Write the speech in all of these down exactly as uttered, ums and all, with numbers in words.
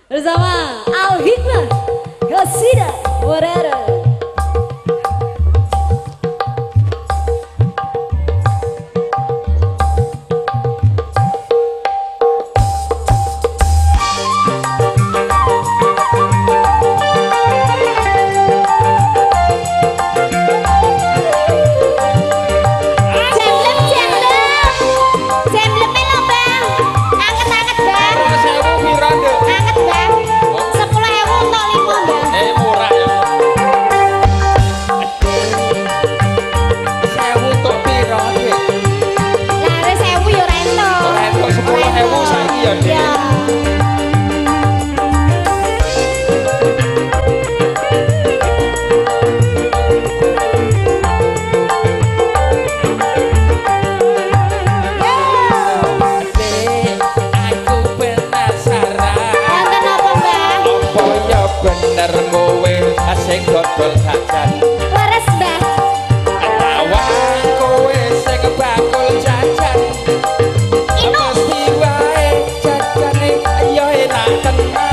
bersama Al Hikmah Qasida Borero. Bener kowe sing dodol jajan waras mbah atawa kowe sing bakul jajan mesti wae jajane ya enak tenan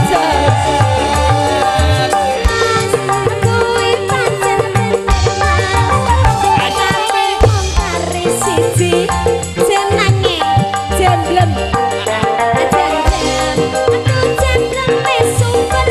kuwi pancen tapi wong kari siji jenenge jemblem jemblem aku jemblem wis super.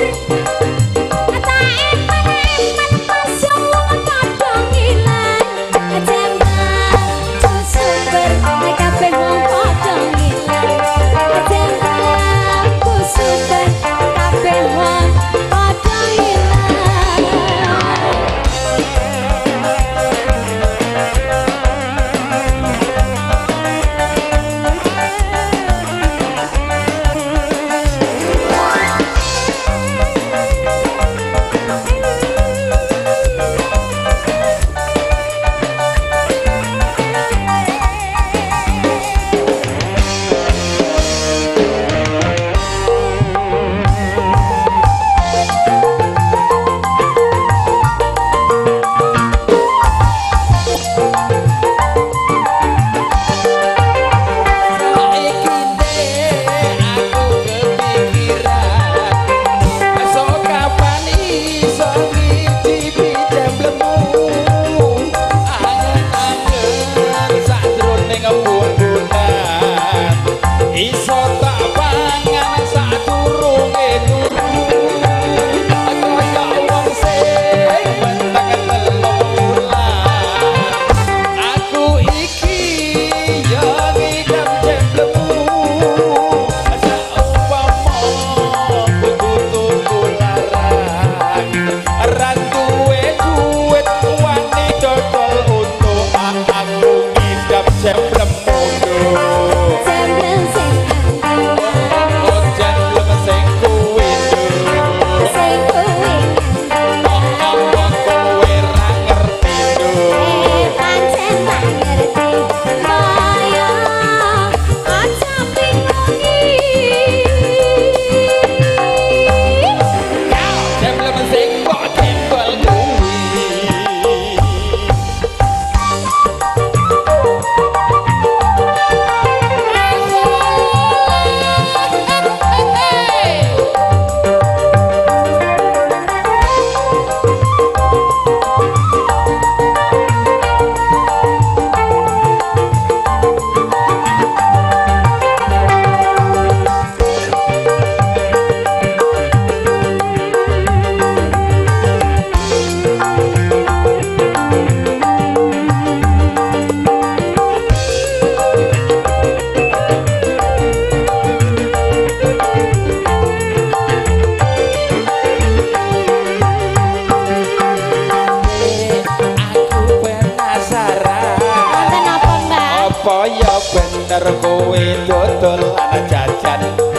ya bener kowe dodol ana jajan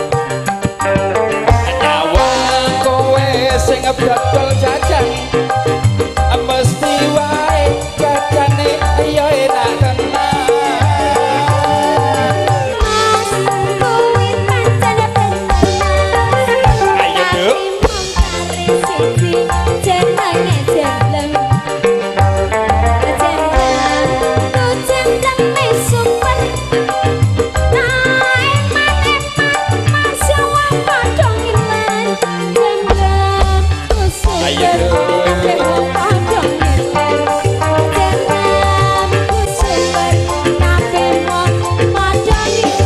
nyawa kowe sing dodol jajan mesti wae jajane ya enak tenan Mas kowe pancen bener ayo Duk siji jenenge jemblem Ayo kabeh wong padha ngiler jam ku super kabeh wong padha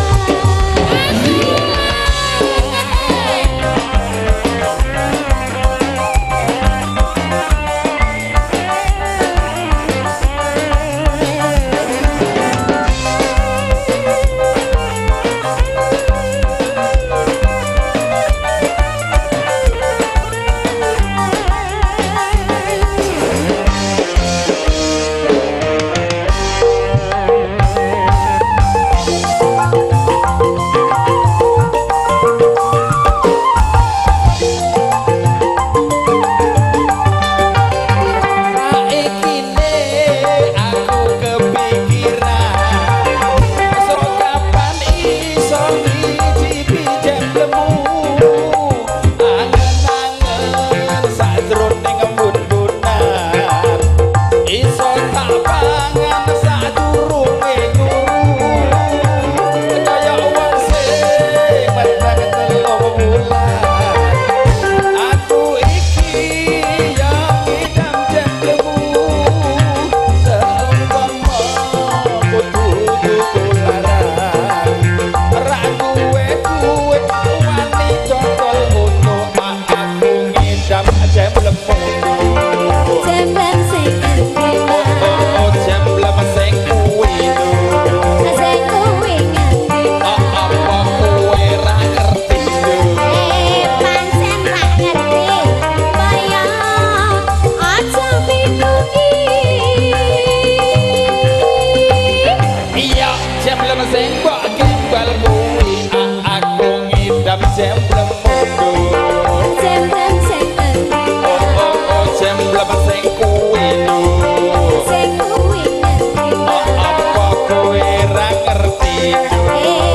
Saikine aku kepikiran so kapan iso ngicipi jemblemu angen-angen sadroning embun-bunan iso tak pangan sadurunge turu kaya wong sing meneng telung wulan aku iki ya ngidam jemblemu seumpama kudu tukularan ra duwe duit wani cocol untuk aku ngidam jemblemu jemblem sing endi oh jemblem sing kuwi lho sing kuwi ngendi apa kowe ra ngerti lho eh pancen ra ngerti kaya aja bingungi iya jemblem sing mbok gembal kuwi aku ngidam jemblem mudo jemblem sing endi oh oh oh jemblem sing kuwi lho sing kuwi ngendi apa kowe ra ngerti lho eh